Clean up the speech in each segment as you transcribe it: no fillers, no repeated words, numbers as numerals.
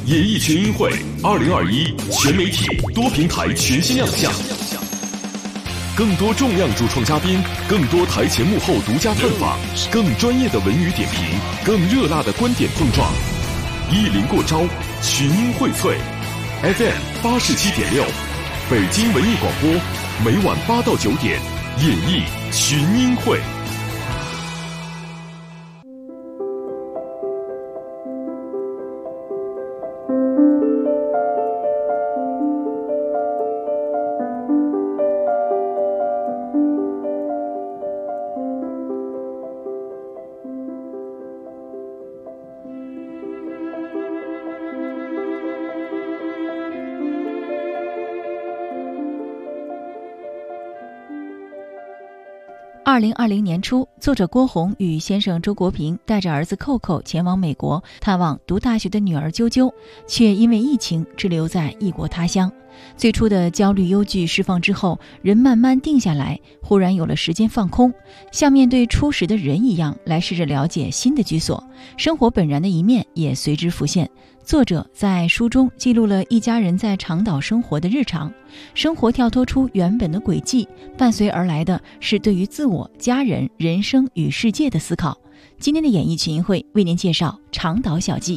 演艺群英会2021全媒体多平台全新亮相，更多重量主创嘉宾，更多台前幕后独家探访，更专业的文娱点评，更热辣的观点碰撞。一零过招，群英荟萃 FM 87.6，北京文艺广播，每晚8到9点，演艺群英会。 2020年初，作者郭洪与先生周国平带着儿子扣扣前往美国探望读大学的女儿啾啾，却因为疫情滞留在异国他乡。最初的焦虑忧惧释放之后，人慢慢定下来，忽然有了时间放空，像面对初识的人一样来试着了解新的居所，生活本然的一面也随之浮现。作者在书中记录了一家人在长岛生活的日常，生活跳脱出原本的轨迹，伴随而来的是对于自我、家人、人生与世界的思考。今天的演艺群英会为您介绍《长岛小记》。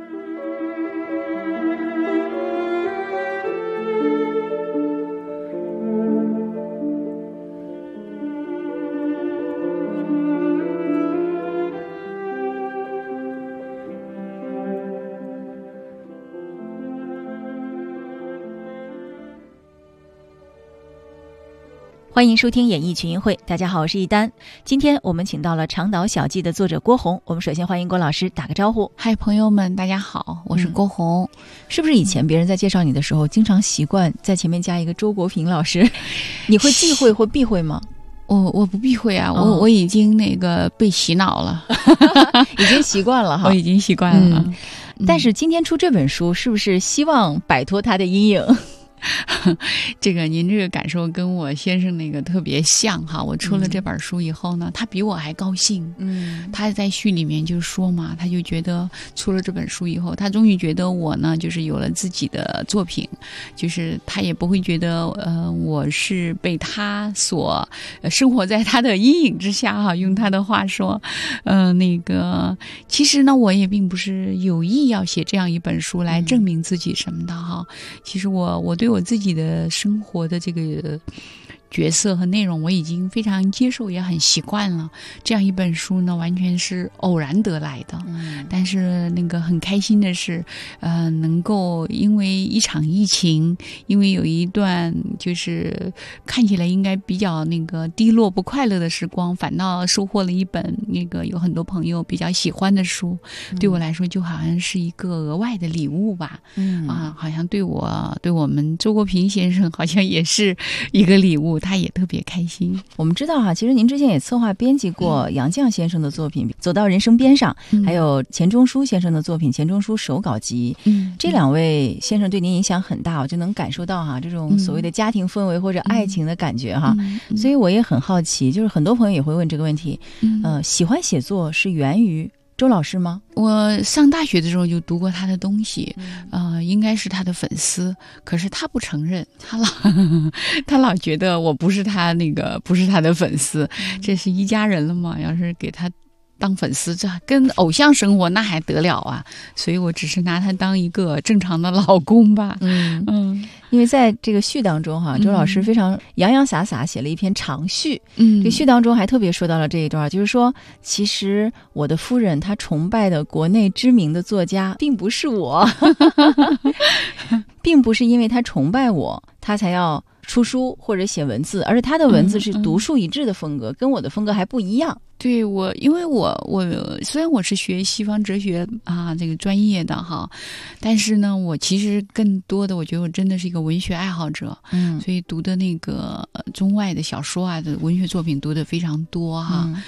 欢迎收听演艺群英会，大家好，我是一丹。今天我们请到了《长岛小记》的作者郭洪，我们首先欢迎郭老师打个招呼。 嗨，朋友们，大家好，我是郭洪。 是不是以前别人在介绍你的时候，经常习惯在前面加一个周国平老师？你会忌讳或避讳吗？ 我不避讳啊，我已经那个被洗脑了， 已经习惯了哈， 我已经习惯了。 但是今天出这本书，是不是希望摆脱他的阴影？ 这个您这个感受跟我先生那个特别像哈。我出了这本书以后呢，他比我还高兴。他在序里面就说嘛，他就觉得出了这本书以后，他终于觉得我呢就是有了自己的作品，就是他也不会觉得我是被他所生活在他的阴影之下哈。用他的话说，那个其实呢我也并不是有意要写这样一本书来证明自己什么的哈。其实我对我自己的生活的这个角色和内容我已经非常接受，也很习惯了。这样一本书呢完全是偶然得来的。但是那个很开心的是能够因为一场疫情，因为有一段就是看起来应该比较那个低落不快乐的时光，反倒收获了一本那个有很多朋友比较喜欢的书。对我来说就好像是一个额外的礼物吧。好像对我们周国平先生好像也是一个礼物，他也特别开心。 我们知道哈，其实您之前也策划编辑过杨绛先生的作品《走到人生边上》，还有钱钟书先生的作品《钱钟书手稿集》。这两位先生对您影响很大，我就能感受到哈这种所谓的家庭氛围或者爱情的感觉哈。所以我也很好奇，就是很多朋友也会问这个问题，喜欢写作是源于周老师吗？ 我上大学的时候就读过他的东西，应该是他的粉丝，可是他不承认，他老觉得我不是他的粉丝，这是一家人了嘛，要是给他当粉丝，这跟偶像生活那还得了啊！所以我只是拿他当一个正常的老公吧。 因为在这个序当中哈，周老师非常洋洋洒洒写了一篇长序。这序当中还特别说到了这一段，就是说，其实我的夫人她崇拜的国内知名的作家并不是我，并不是因为她崇拜我，她才要出书或者写文字，而是他的文字是独树一帜的风格，跟我的风格还不一样。 对，因为我虽然我是学西方哲学这个专业的哈，但是呢，我其实更多的我觉得我真的是一个文学爱好者，所以读的那个中外的小说的文学作品读的非常多哈。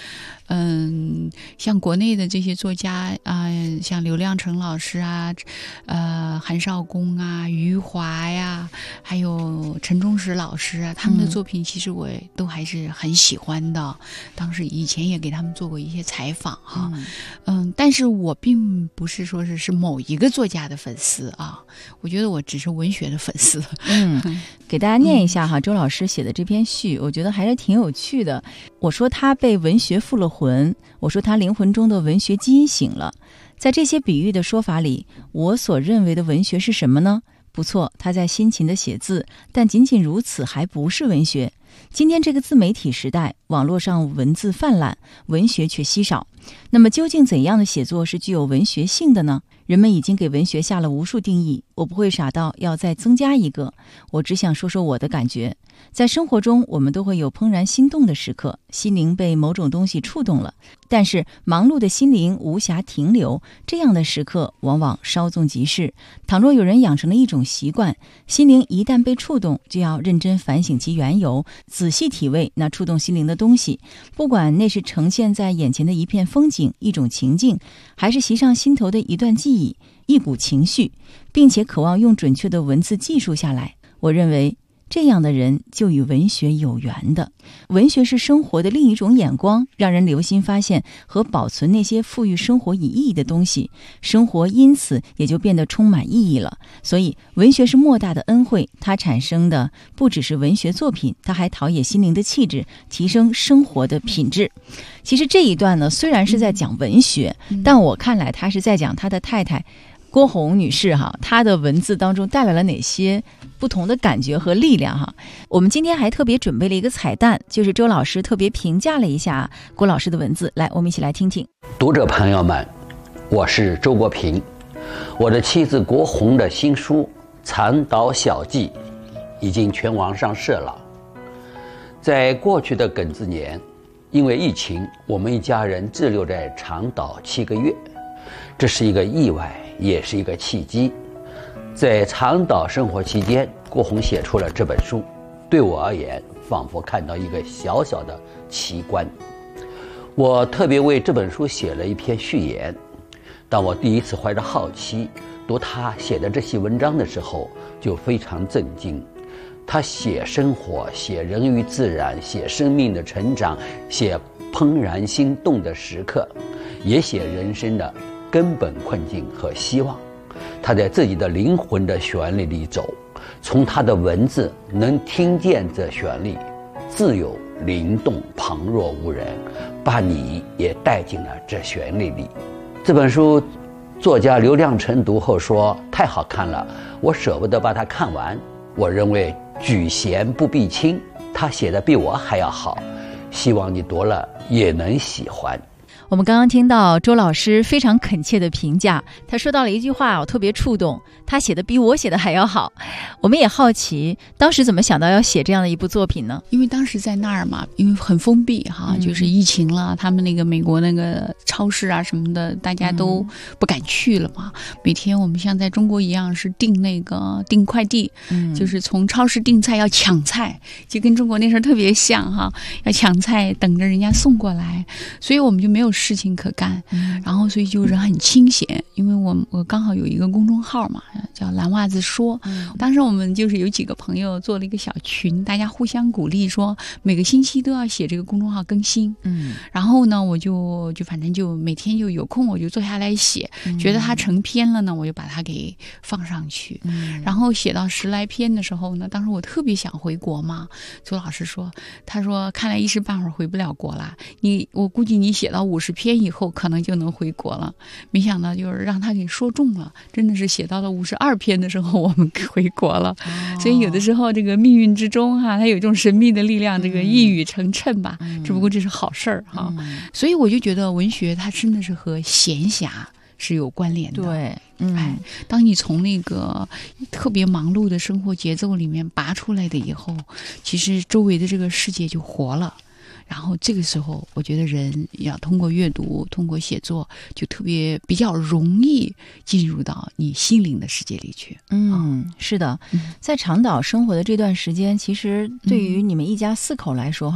像国内的这些作家像刘亮程老师啊，韩少功啊，余华呀，还有陈忠实老师啊，他们的作品其实我都还是很喜欢的。当时以前也给他们做过一些采访哈，但是我并不是说是某一个作家的粉丝啊，我觉得我只是文学的粉丝。 给大家念一下哈，周老师写的这篇序，我觉得还是挺有趣的。我说他被文学附了魂，我说他灵魂中的文学基因醒了。在这些比喻的说法里，我所认为的文学是什么呢？不错，他在辛勤的写字，但仅仅如此还不是文学。今天这个自媒体时代，网络上文字泛滥，文学却稀少。那么究竟怎样的写作是具有文学性的呢？人们已经给文学下了无数定义，我不会傻到要再增加一个，我只想说说我的感觉。在生活中，我们都会有怦然心动的时刻，心灵被某种东西触动了，但是忙碌的心灵无暇停留，这样的时刻往往稍纵即逝。倘若有人养成了一种习惯，心灵一旦被触动，就要认真反省其缘由，仔细体味那触动心灵的东西，不管那是呈现在眼前的一片风景、一种情境，还是袭上心头的一段记忆、一股情绪，并且渴望用准确的文字记述下来。我认为这样的人就与文学有缘的。文学是生活的另一种眼光，让人留心发现和保存那些赋予生活以意义的东西，生活因此也就变得充满意义了。所以文学是莫大的恩惠，它产生的不只是文学作品，它还陶冶心灵的气质，提升生活的品质。其实这一段呢，虽然是在讲文学，但我看来他是在讲他的太太郭红女士哈，她的文字当中带来了哪些不同的感觉和力量哈。我们今天还特别准备了一个彩蛋，就是周老师特别评价了一下郭老师的文字，来，我们一起来听听。 读者朋友们，我是周国平。我的妻子郭红的新书《长岛小记》已经全网上市了。在过去的庚子年，因为疫情，我们一家人滞留在长岛7个月，这是一个意外，也是一个契机。在长岛生活期间，郭红写出了这本书，对我而言，仿佛看到一个小小的奇观。我特别为这本书写了一篇序言。当我第一次怀着好奇读他写的这些文章的时候，就非常震惊。他写生活，写人与自然，写生命的成长，写怦然心动的时刻，也写人生的根本困境和希望。他在自己的灵魂的旋律里走，从他的文字能听见这旋律，自由灵动，旁若无人，把你也带进了这旋律里。这本书作家刘亮程读后说太好看了，我舍不得把它看完。我认为举贤不避亲，他写的比我还要好，希望你读了也能喜欢。 我们刚刚听到周老师非常恳切的评价，他说到了一句话，我特别触动，他写的比我写的还要好。我们也好奇，当时怎么想到要写这样的一部作品呢？ 因为当时在那儿嘛，因为很封闭哈，就是疫情了，他们那个美国那个超市啊什么的，大家都不敢去了嘛。每天我们像在中国一样是订快递，就是从超市订菜要抢菜，就跟中国那时候特别像哈，要抢菜等着人家送过来，所以我们就没有事情可干，然后所以就人很清闲，因为我刚好有一个公众号嘛，叫蓝袜子说，当时我们就是有几个朋友做了一个小群，大家互相鼓励说每个星期都要写这个公众号更新，然后呢我就反正就每天就有空我就坐下来写，觉得它成篇了呢我就把它给放上去，然后写到10来篇的时候呢，当时我特别想回国嘛，周老师说，他说看来一时半会儿回不了国了，我估计你写到50篇以后可能就能回国了。没想到就是让他给说中了，真的是写到了52篇的时候我们回国了。所以有的时候这个命运之中哈，它有一种神秘的力量，这个一语成谶吧，只不过这是好事儿哈。所以我就觉得文学它真的是和闲暇是有关联的。 对， 当你从那个特别忙碌的生活节奏里面拔出来的以后，其实周围的这个世界就活了。然后这个时候我觉得人要通过阅读，通过写作，就比较容易进入到你心灵的世界里去。 是的，在长岛生活的这段时间，其实对于你们一家4口来说哈，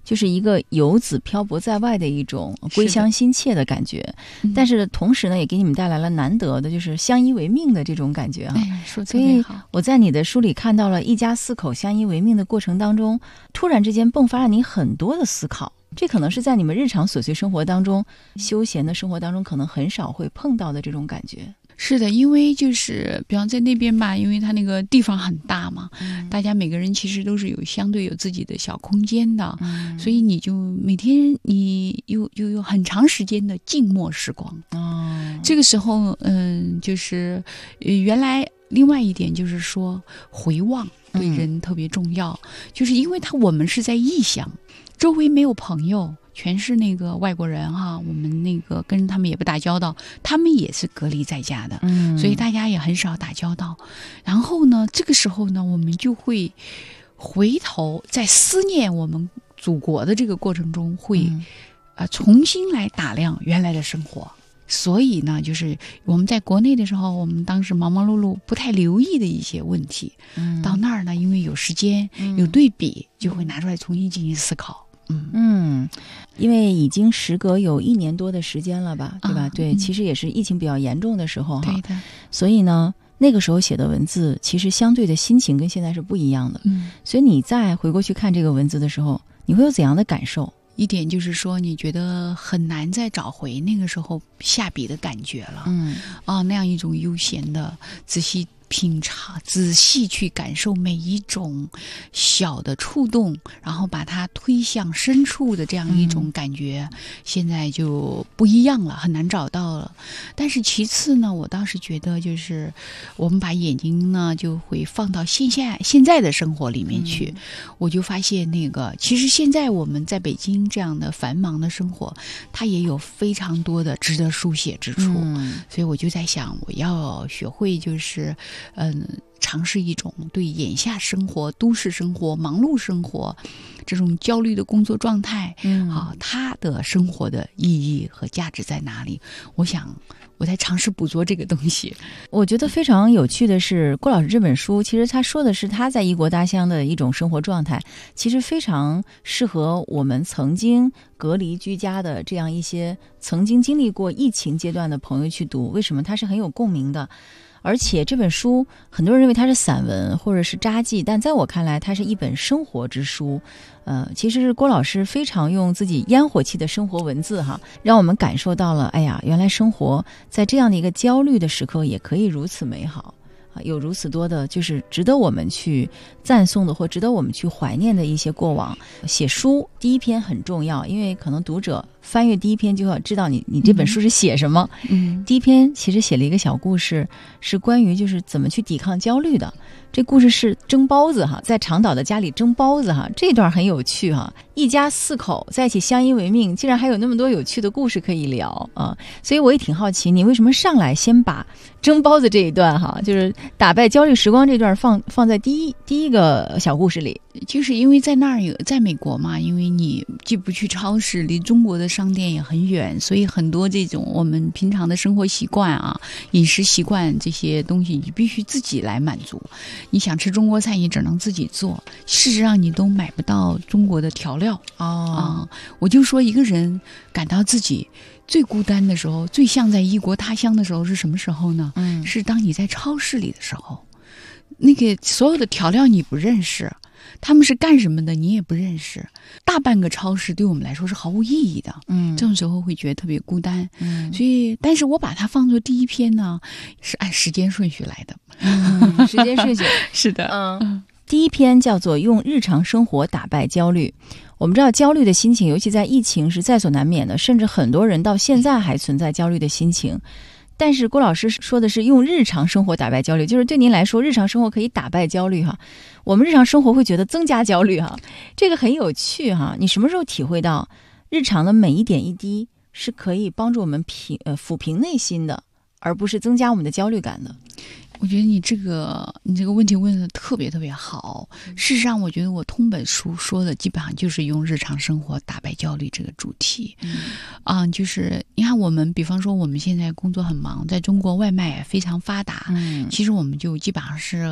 就是一个游子漂泊在外的一种归乡心切的感觉，但是同时呢，也给你们带来了难得的就是相依为命的这种感觉啊。 说得特别好。 所以我在你的书里看到了一家4口相依为命的过程当中，突然之间迸发了你很多的思考。这可能是在你们日常琐碎生活当中、休闲的生活当中可能很少会碰到的这种感觉。 是的，因为就是比方在那边吧，因为它那个地方很大嘛，大家每个人其实都是相对有自己的小空间的，所以你就每天你有很长时间的静默时光。这个时候就是原来另外一点就是说回望对人特别重要，就是因为我们是在异乡，周围没有朋友，全是那个外国人哈，我们那个跟他们也不打交道，他们也是隔离在家的，所以大家也很少打交道。然后呢，这个时候呢，我们就会回头在思念我们祖国的这个过程中，会重新来打量原来的生活。所以呢，就是我们在国内的时候，我们当时忙忙碌碌不太留意的一些问题，到那儿呢，因为有时间有对比，就会拿出来重新进行思考。 因为已经时隔有1年多的时间了吧，对吧？对，其实也是疫情比较严重的时候哈。 对的。 所以呢，那个时候写的文字，其实相对的心情跟现在是不一样的。所以你再回过去看这个文字的时候，你会有怎样的感受？ 一点就是说，你觉得很难再找回那个时候下笔的感觉了。那样一种悠闲的仔细品尝，仔细去感受每一种小的触动，然后把它推向深处的这样一种感觉，现在就不一样了，很难找到了。但是其次呢，我倒是觉得就是我们把眼睛呢就会放到现在的生活里面去，我就发现那个其实现在我们在北京这样的繁忙的生活，它也有非常多的值得书写之处。所以我就在想，我要学会就是尝试一种对眼下生活、都市生活、忙碌生活这种焦虑的工作状态，它的生活的意义和价值在哪里？我想我在尝试捕捉这个东西。 我觉得非常有趣的是，郭老师这本书其实他说的是他在异国他乡的一种生活状态，其实非常适合我们曾经隔离居家的这样一些曾经经历过疫情阶段的朋友去读。为什么？它是很有共鸣的。而且这本书很多人认为它是散文或者是札记，但在我看来它是一本生活之书。其实是郭老师非常用自己烟火气的生活文字让我们感受到了，哎呀，原来生活在这样的一个焦虑的时刻也可以如此美好，有如此多的就是值得我们去赞颂的或值得我们去怀念的一些过往。写书第一篇很重要，因为可能读者翻阅第一篇就要知道你这本书是写什么。第一篇其实写了一个小故事，是关于就是怎么去抵抗焦虑的。这故事是蒸包子在长岛的家里蒸包子这段很有趣一家4口在一起相依为命，竟然还有那么多有趣的故事可以聊所以我也挺好奇，你为什么上来先把蒸包子这一段就是打败焦虑时光这段放在第一个小故事里？ 就是因为在那儿在美国嘛，因为你既不去超市，离中国的商店也很远，所以很多这种我们平常的生活习惯饮食习惯这些东西，你必须自己来满足。你想吃中国菜，你只能自己做，事实上你都买不到中国的调料我就说一个人感到自己最孤单的时候，最像在异国他乡的时候是什么时候呢？是当你在超市里的时候，那个所有的调料你不认识，他们是干什么的你也不认识，大半个超市对我们来说是毫无意义的。这种时候会觉得特别孤单。所以但是我把它放作第一篇呢，是按时间顺序来的。 时间顺序是的。 第一篇叫做用日常生活打败焦虑。我们知道焦虑的心情尤其在疫情是在所难免的，甚至很多人到现在还存在焦虑的心情。但是郭老师说的是用日常生活打败焦虑，就是对您来说日常生活可以打败焦虑我们日常生活会觉得增加焦虑这个很有趣你什么时候体会到日常的每一点一滴是可以帮助我们抚平内心的，而不是增加我们的焦虑感的？ 我觉得你这个问题问得特别特别好。事实上我觉得我通本书说的基本上就是用日常生活打败焦虑这个主题。就是你看我们比方说我们现在工作很忙，在中国外卖也非常发达，其实我们就基本上是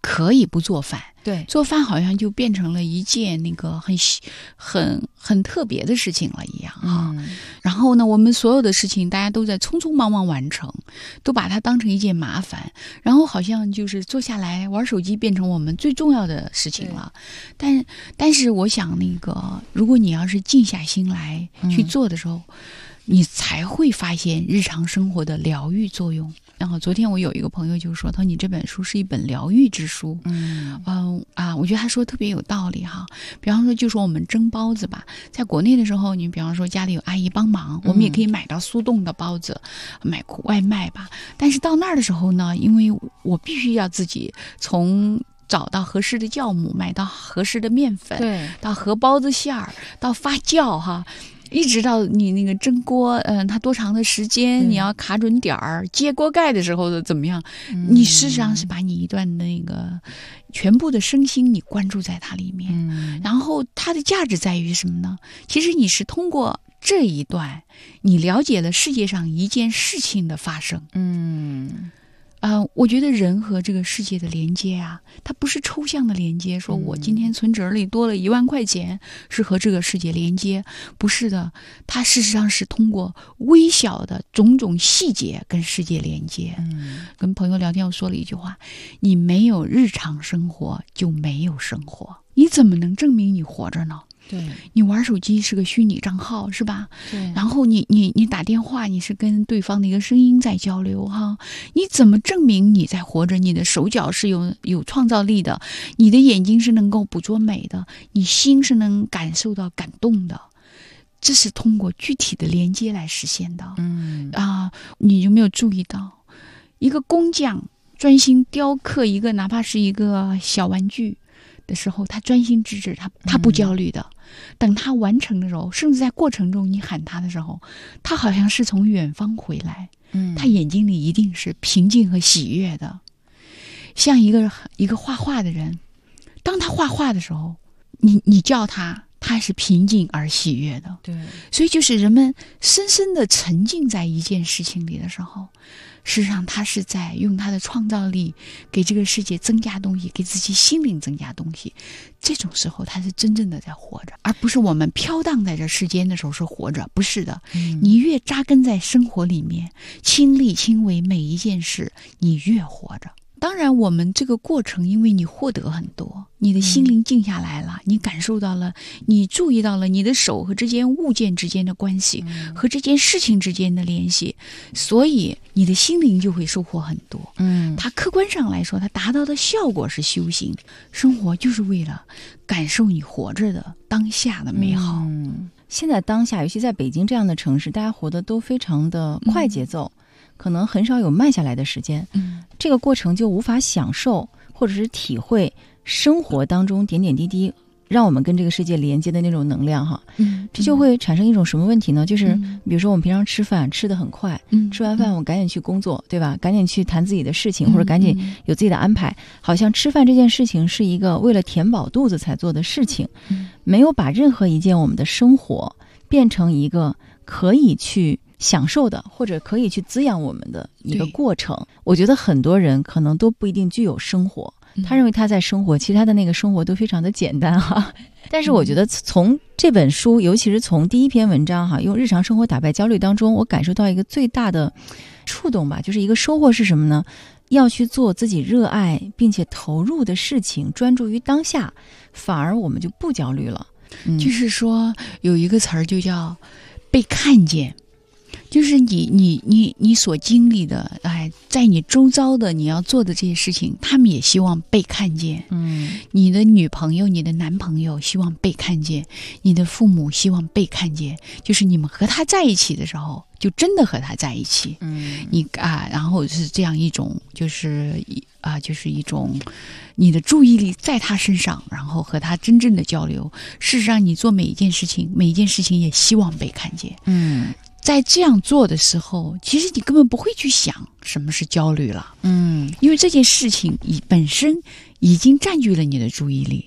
可以不做饭。 对， 做饭好像就变成了一件那个很特别的事情了一样哈。然后呢，我们所有的事情大家都在匆匆忙忙完成，都把它当成一件麻烦，然后好像就是坐下来玩手机变成我们最重要的事情了。但是我想那个，如果你要是静下心来去做的时候，你才会发现日常生活的疗愈作用。然后昨天我有一个朋友就说，他说你这本书是一本疗愈之书。我觉得他说特别有道理哈。比方说就说我们蒸包子吧，在国内的时候，你比方说家里有阿姨帮忙，我们也可以买到速冻的包子，买外卖吧。但是到那儿的时候呢，因为我必须要自己从找到合适的酵母，买到合适的面粉， 对， 到和包子馅儿，到发酵哈，一直到你那个蒸锅，它多长的时间，你要卡准点儿，揭锅盖的时候怎么样？你事实上是把你一段那个全部的身心你关注在它里面，然后它的价值在于什么呢？其实你是通过这一段，你了解了世界上一件事情的发生。我觉得人和这个世界的连接啊，它不是抽象的连接，说我今天存折里多了1万块钱是和这个世界连接，不是的，它事实上是通过微小的种种细节跟世界连接。跟朋友聊天我说了一句话，你没有日常生活就没有生活，你怎么能证明你活着呢？ 对， 你玩手机是个虚拟账号是吧？ 对， 然后你打电话，你是跟对方的一个声音在交流哈。你怎么证明你在活着？你的手脚是有创造力的，你的眼睛是能够捕捉美的，你心是能感受到感动的，这是通过具体的连接来实现的。你有没有注意到，一个工匠专心雕刻一个哪怕是一个小玩具的时候，他专心致志，他不焦虑的。等他完成的时候，甚至在过程中你喊他的时候，他好像是从远方回来，他眼睛里一定是平静和喜悦的。像一个画画的人，当他画画的时候，你叫他是平静而喜悦的。 对， 所以就是人们深深的沉浸在一件事情里的时候，事实上他是在用他的创造力给这个世界增加东西，给自己心灵增加东西。这种时候他是真正的在活着，而不是我们飘荡在这世间的时候是活着，不是的。你越扎根在生活里面，亲力亲为每一件事，你越活着。当然我们这个过程，因为你获得很多，你的心灵静下来了，你感受到了，你注意到了你的手和这件物件之间的关系，和这件事情之间的联系，所以你的心灵就会收获很多。它客观上来说，它达到的效果是修行。生活就是为了感受你活着的当下的美好。 现在当下，尤其在北京这样的城市，大家活得都非常的快节奏，可能很少有慢下来的时间。这个过程就无法享受或者是体会生活当中点点滴滴让我们跟这个世界连接的那种能量哈。这就会产生一种什么问题呢？就是比如说我们平常吃饭吃得很快，吃完饭我赶紧去工作，对吧？赶紧去谈自己的事情，或者赶紧有自己的安排，好像吃饭这件事情是一个为了填饱肚子才做的事情，没有把任何一件我们的生活变成一个可以去享受的，或者可以去滋养我们的一个过程。我觉得很多人可能都不一定具有生活，他认为他在生活，其实他的那个生活都非常的简单哈。但是我觉得从这本书，尤其是从第一篇文章哈，用日常生活打败焦虑当中，我感受到一个最大的触动吧，就是一个收获是什么呢？要去做自己热爱并且投入的事情，专注于当下，反而我们就不焦虑了。 就是说有一个词儿就叫被看见。就是你所经历的，在你周遭的你要做的这些事情，他们也希望被看见。你的女朋友、你的男朋友希望被看见，你的父母希望被看见。就是你们和他在一起的时候，就真的和他在一起。然后是这样一种，就是一种你的注意力在他身上，然后和他真正的交流。事实上，你做每一件事情也希望被看见。在这样做的时候，其实你根本不会去想什么是焦虑了。因为这件事情本身已经占据了你的注意力。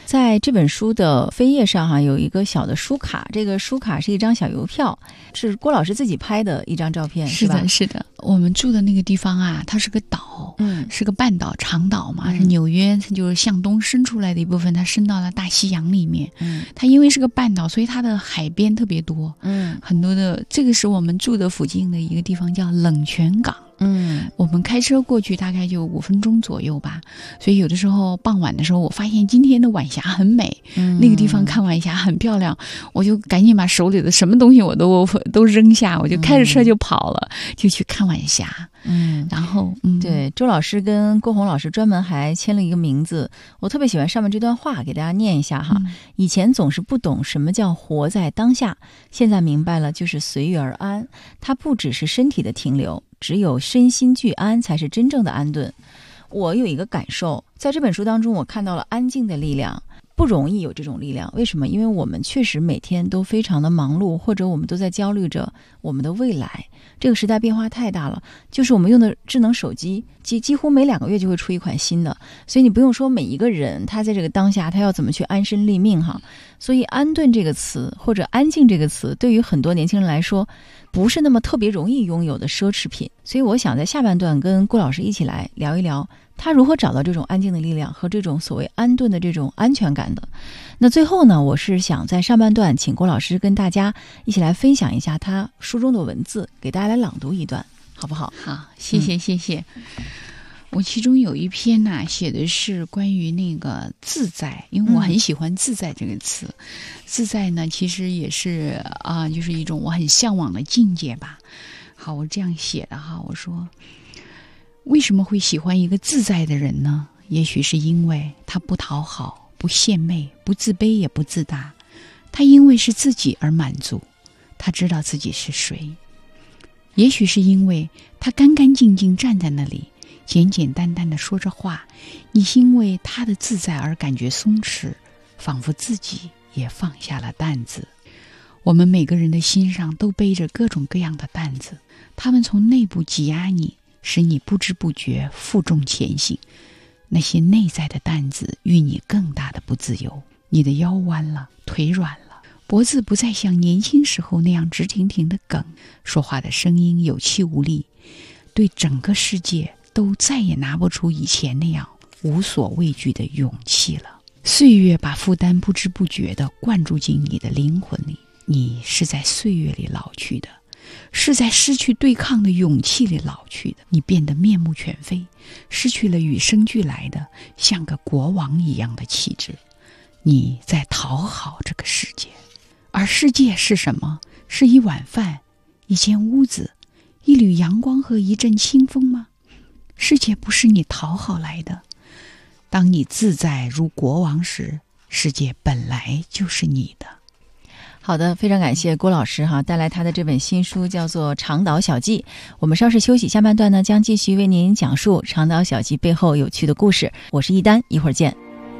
在这本书的扉页上有一个小的书卡，这个书卡是一张小邮票，是郭老师自己拍的一张照片， 是的，是的。我们住的那个地方啊，它是个岛，是个半岛长岛嘛，是纽约就是向东伸出来的一部分，它伸到了大西洋里面。它因为是个半岛，所以它的海边特别多，很多的。这个是我们住的附近的一个地方叫冷泉港。我们开车过去大概就5分钟左右吧，所以有的时候傍晚的时候，我发现今天的晚霞很美，那个地方看晚霞很漂亮，我就赶紧把手里的什么东西我都扔下，我就开着车就跑了，就去看晚霞。然后对，周老师跟郭红老师专门还签了一个名字，我特别喜欢上面这段话，给大家念一下哈。以前总是不懂什么叫活在当下，现在明白了，就是随遇而安。它不只是身体的停留，只有身心俱安才是真正的安顿。我有一个感受，在这本书当中我看到了安静的力量，不容易有这种力量。为什么？因为我们确实每天都非常的忙碌，或者我们都在焦虑着我们的未来。这个时代变化太大了，就是我们用的智能手机几乎每2个月就会出一款新的，所以你不用说每一个人他在这个当下他要怎么去安身立命哈。所以安顿这个词或者安静这个词，对于很多年轻人来说不是那么特别容易拥有的奢侈品。所以我想在下半段跟郭老师一起来聊一聊他如何找到这种安静的力量和这种所谓安顿的这种安全感的。那最后呢，我是想在上半段请郭老师跟大家一起来分享一下他书中的文字，给大家来朗读一段好不好？ 好，谢谢谢谢。我其中有一篇呢，写的是关于那个自在，因为我很喜欢自在这个词。自在呢其实也是就是一种我很向往的境界吧。好，我这样写的哈，我说为什么会喜欢一个自在的人呢？也许是因为他不讨好，不献媚，不自卑也不自大，他因为是自己而满足，他知道自己是谁。也许是因为他干干净净站在那里，简简单单地说着话，你因为他的自在而感觉松弛，仿佛自己也放下了担子。我们每个人的心上都背着各种各样的担子，他们从内部挤压你，使你不知不觉负重前行。那些内在的担子予你更大的不自由，你的腰弯了，腿软了，脖子不再像年轻时候那样直挺挺的梗，说话的声音有气无力，对整个世界都再也拿不出以前那样无所畏惧的勇气了。岁月把负担不知不觉地灌注进你的灵魂里，你是在岁月里老去的，是在失去对抗的勇气里老去的。你变得面目全非，失去了与生俱来的像个国王一样的气质。你在讨好这个世界，而世界是什么？是一碗饭，一间屋子，一缕阳光和一阵清风吗？世界不是你讨好来的。当你自在如国王时，世界本来就是你的。 好的，非常感谢郭老师带来他的这本新书叫做《长岛小记》。我们稍事休息，下半段呢将继续为您讲述长岛小记背后有趣的故事。我是一丹，一会儿见。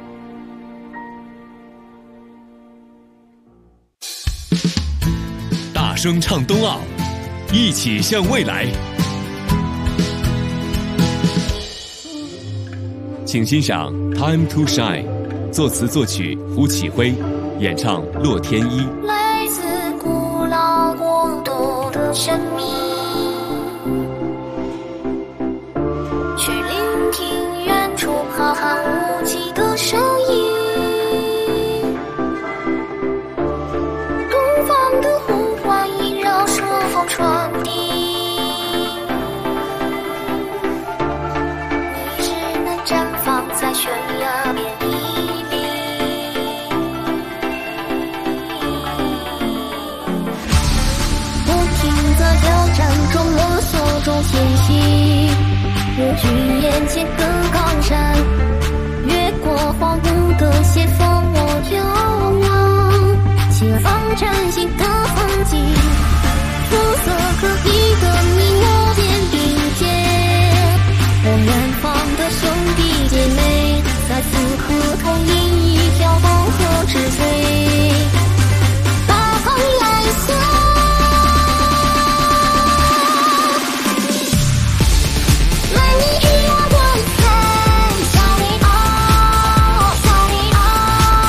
大声唱冬奥，一起向未来。请欣赏《Time to Shine》，作词作曲胡启辉，演唱洛天依。 来自古老国度的神秘，去聆听远处浩瀚无际的声音。东方的呼唤萦绕顺风传递，你只能绽放在悬崖边屹立。不停在挑战中摸索中前行，越距眼前的高山，越过荒芜的斜峰，我眺望前方崭新的风景。肤色各异的你我肩并肩，我远方的兄弟姐妹在此刻同饮一条黄河之水，大航来送。来你与我观看，小美奥，小美奥。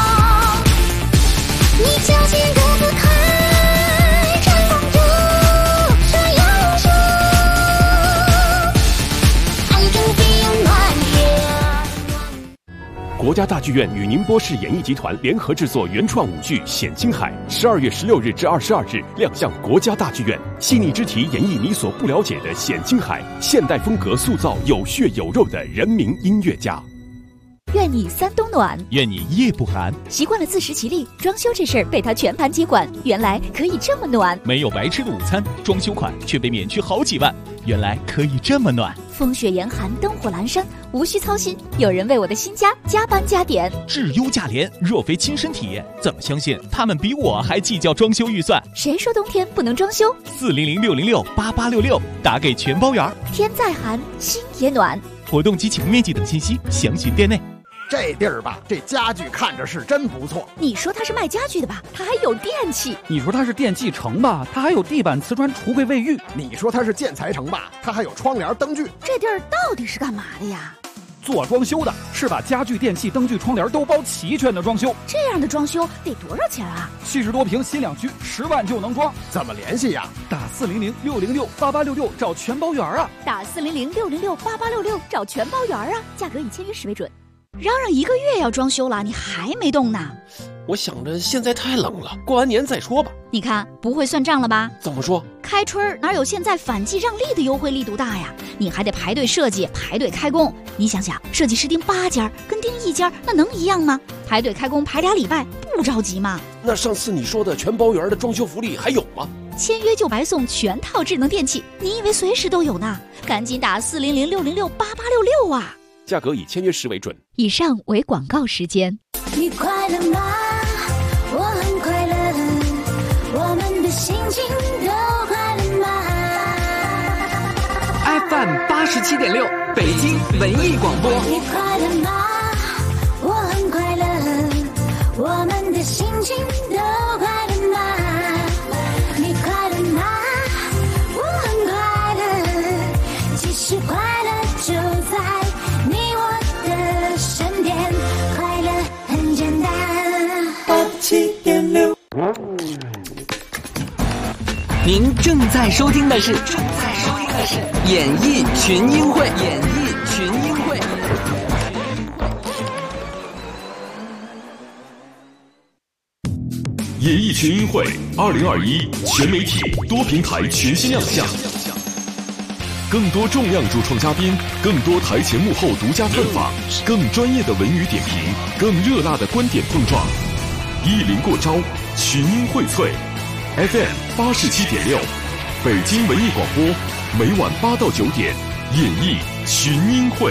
国家大剧院与宁波市演艺集团联合制作原创舞剧《显青海》，12月16日至22日亮相国家大剧院。细腻之题演绎你所不了解的显青海，现代风格塑造有血有肉的人民音乐家。 愿你三冬暖， 愿你夜不寒。 习惯了自食其力，装修这事儿被他全盘接管，原来可以这么暖。 没有白吃的午餐，装修款却被免去好几万，原来可以这么暖。 风雪严寒，灯火阑珊，无需操心，有人为我的新家加班加点。 质优价廉，若非亲身体验，怎么相信他们比我还计较装修预算？ 谁说冬天不能装修 ？400-606-8866，打给全包圆。 天再寒，心也暖。 活动及请面积等信息详询店内。 这地儿吧，这家具看着是真不错。 你说他是卖家具的吧，他还有电器。 你说他是电器城吧，他还有地板、瓷砖、橱柜、卫浴。 你说他是建材城吧，他还有窗帘、灯具。 这地儿到底是干嘛的呀？ 做装修的，是把家具、电器、灯具、窗帘都包齐全的装修。 这样的装修得多少钱啊 ？70多平新两居，10万就能装。 怎么联系呀？ 打400-606-8866找全包圆啊！ 打400-606-8866找全包圆啊！价格以签约时为准。嚷嚷1个月要装修了，你还没动呢？ 我想着现在太冷了，过完年再说吧。 你看不会算账了吧？ 怎么说？ 开春哪有现在反季让利的优惠力度大呀？你还得排队设计，排队开工。你想想，设计师盯8家跟盯1家，那能一样吗？排队开工排2礼拜，不着急吗？ 那上次你说的全包圆的装修福利还有吗？ 签约就白送全套智能电器，你以为随时都有呢？赶紧打400-606-8866啊！ 价格以签约时为准。 以上为广告时间。 你快乐吗？我很快乐，我们的心情都快乐吗 ？FM 87.6，北京文艺广播。 你快乐吗？我很快乐，我们的心情都快乐吗？你快乐吗？我很快乐，其实快乐就在你我的身边，快乐很简单。 87.6，您正在收听的是演艺群英会。 演艺群英会2021全媒体多平台全新亮相，更多重量主创嘉宾，更多台前幕后独家探访，更专业的文娱点评，更热辣的观点碰撞。一临过招，群英荟萃。FM 87.6，北京文艺广播，每晚8到9点，演艺群英会。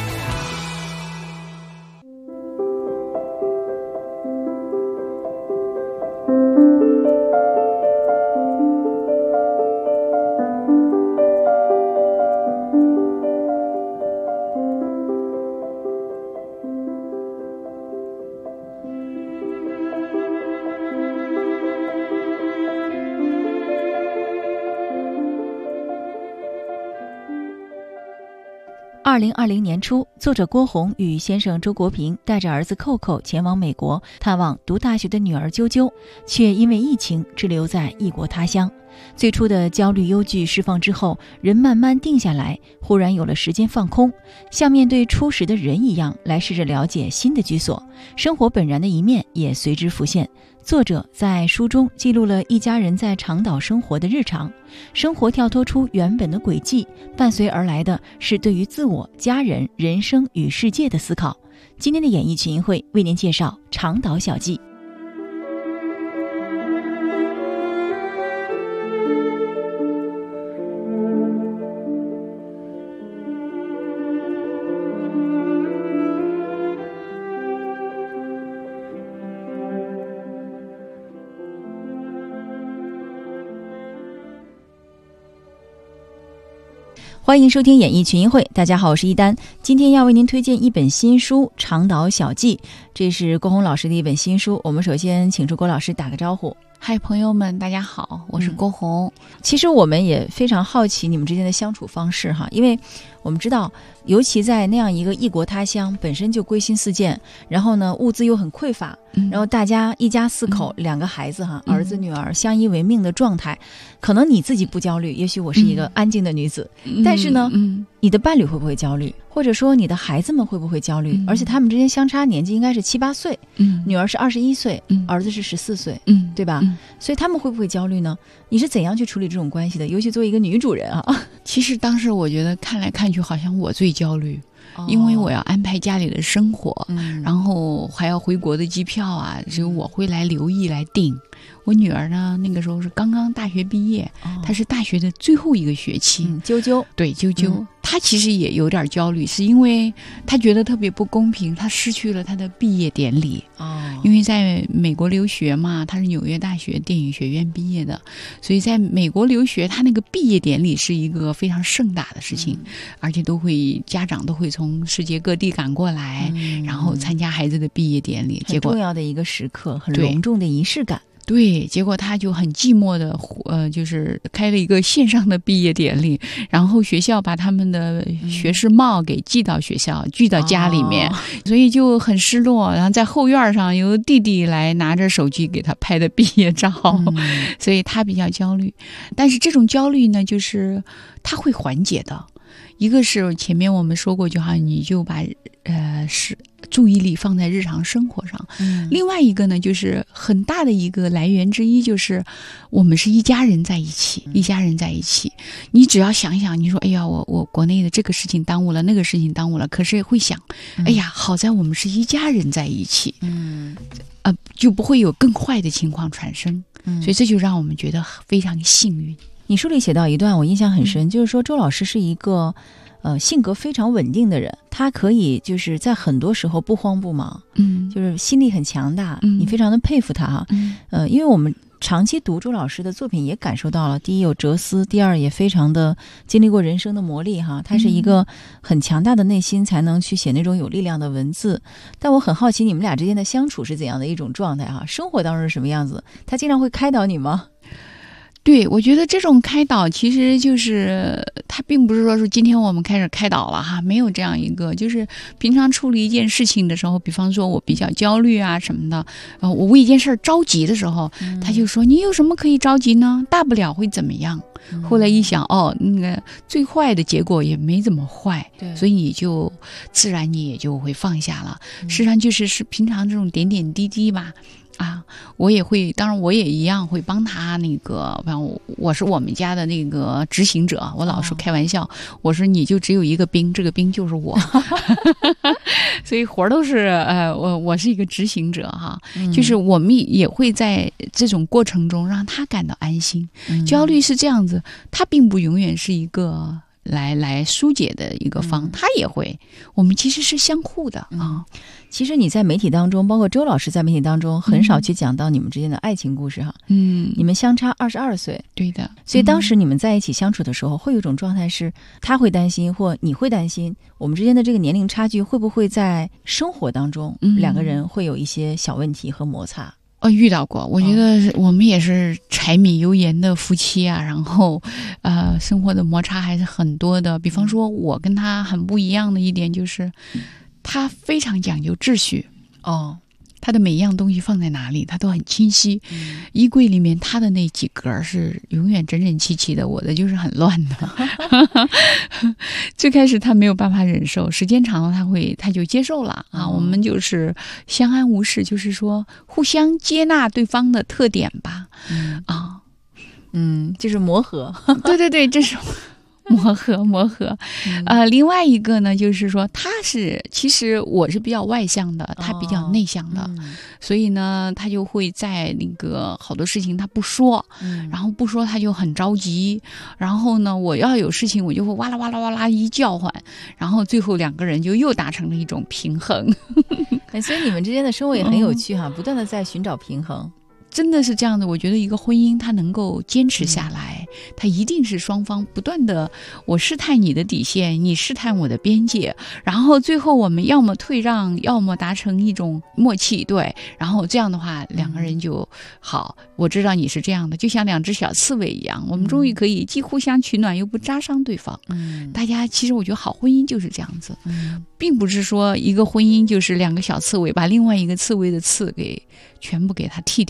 2020年初，作者郭洪与先生周国平带着儿子扣扣前往美国探望读大学的女儿啾啾，却因为疫情滞留在异国他乡。最初的焦虑忧惧释放之后，人慢慢定下来，忽然有了时间放空，像面对初识的人一样来试着了解新的居所，生活本然的一面也随之浮现。作者在书中记录了一家人在长岛生活的日常，生活跳脱出原本的轨迹，伴随而来的是对于自我、家人、人生与世界的思考。今天的演艺群英会为您介绍长岛小记。欢迎收听演艺群英会，大家好，我是一丹。今天要为您推荐一本新书《长岛小记》，这是郭洪老师的一本新书。我们首先请出郭老师打个招呼。 嗨，朋友们，大家好，我是郭洪。 其实我们也非常好奇你们之间的相处方式哈，因为我们知道，尤其在那样一个异国他乡，本身就归心似箭，然后呢物资又很匮乏，然后大家一家4口，2个孩子哈，儿子女儿相依为命的状态，可能你自己不焦虑，也许我是一个安静的女子，但是呢，你的伴侣会不会焦虑？ 或者说你的孩子们会不会焦虑？而且他们之间相差年纪应该是7、8岁，女儿是21岁，儿子是14岁，对吧？所以他们会不会焦虑呢？你是怎样去处理这种关系的？尤其作为一个女主人啊， 其实当时我觉得看来看去好像我最焦虑。因为我要安排家里的生活，然后还要回国的机票啊，只有我会来留意来定。我女儿呢，那个时候是刚刚大学毕业，她是大学的最后一个学期。 啾啾， 对，啾啾，她其实也有点焦虑，是因为她觉得特别不公平，她失去了她的毕业典礼。因为在美国留学嘛，她是纽约大学电影学院毕业的，所以在美国留学，她那个毕业典礼是一个非常盛大的事情，而且家长都会从世界各地赶过来，然后参加孩子的毕业典礼， 很重要的一个时刻，很隆重的仪式感。 对，结果他就很寂寞的，就是开了一个线上的毕业典礼，然后学校把他们的学士帽给寄到学校，寄到家里面，所以就很失落。然后在后院上由弟弟来拿着手机给他拍的毕业照，所以他比较焦虑。但是这种焦虑呢，就是他会缓解的。一个是前面我们说过，就好像你就把注意力放在日常生活上，另外一个呢，就是很大的一个来源之一，就是我们是一家人在一起，一家人在一起。你只要想想，你说哎呀，我国内的这个事情耽误了，那个事情耽误了，可是会想，哎呀，好在我们是一家人在一起，就不会有更坏的情况产生，所以这就让我们觉得非常幸运。 你书里写到一段我印象很深，就是说周老师是一个性格非常稳定的人，他可以就是在很多时候不慌不忙，就是心力很强大，你非常的佩服他哈。因为我们长期读周老师的作品也感受到了，第一有哲思，第二也非常的经历过人生的磨砺哈，他是一个很强大的内心才能去写那种有力量的文字。但我很好奇你们俩之间的相处是怎样的一种状态哈？生活当中是什么样子？他经常会开导你吗？ 对，我觉得这种开导其实就是他并不是说是今天我们开始开导了哈，没有这样一个，就是平常处理一件事情的时候，比方说我比较焦虑啊什么的，我为一件事着急的时候，他就说你有什么可以着急呢？大不了会怎么样？后来一想，那个最坏的结果也没怎么坏，所以你就自然你也就会放下了。实际上就是平常这种点点滴滴吧。我也会，当然我也一样会帮他那个，反正我是我们家的那个执行者，我老说开玩笑，我说你就只有一个兵，这个兵就是我，所以活都是我是一个执行者哈，就是我们也会在这种过程中让他感到安心。焦虑是这样子，他并不永远是一个来疏解的一个方，他也会，我们其实是相互的啊。 其实你在媒体当中，包括周老师在媒体当中，很少去讲到你们之间的爱情故事哈。你们相差22岁， 对的。 所以当时你们在一起相处的时候，会有一种状态是，他会担心或你会担心，我们之间的这个年龄差距会不会在生活当中，两个人会有一些小问题和摩擦？ 遇到过，我觉得我们也是柴米油盐的夫妻啊，然后生活的摩擦还是很多的。比方说我跟他很不一样的一点就是，他非常讲究秩序他的每一样东西放在哪里他都很清晰，衣柜里面他的那几格是永远整整齐齐的，我的就是很乱的最开始他没有办法忍受，时间长了他就接受了啊。我们就是相安无事，就是说互相接纳对方的特点吧。 就是磨合对，这是磨合另外一个呢，就是说其实我是比较外向的，他比较内向的，所以呢他就会在那个好多事情他不说，然后不说他就很着急，然后呢我要有事情我就会哇啦哇啦哇啦一叫唤，然后最后两个人就又达成了一种平衡所以你们之间的生活也很有趣哈，不断的在寻找平衡。 真的是这样的，我觉得一个婚姻它能够坚持下来，它一定是双方不断的，我试探你的底线，你试探我的边界，然后最后我们要么退让，要么达成一种默契，对，然后这样的话两个人就好。我知道你是这样的，就像两只小刺猬一样，我们终于可以既互相取暖又不扎伤对方。大家其实我觉得好婚姻就是这样子，并不是说一个婚姻就是两个小刺猬把另外一个刺猬的刺全部给它剃掉，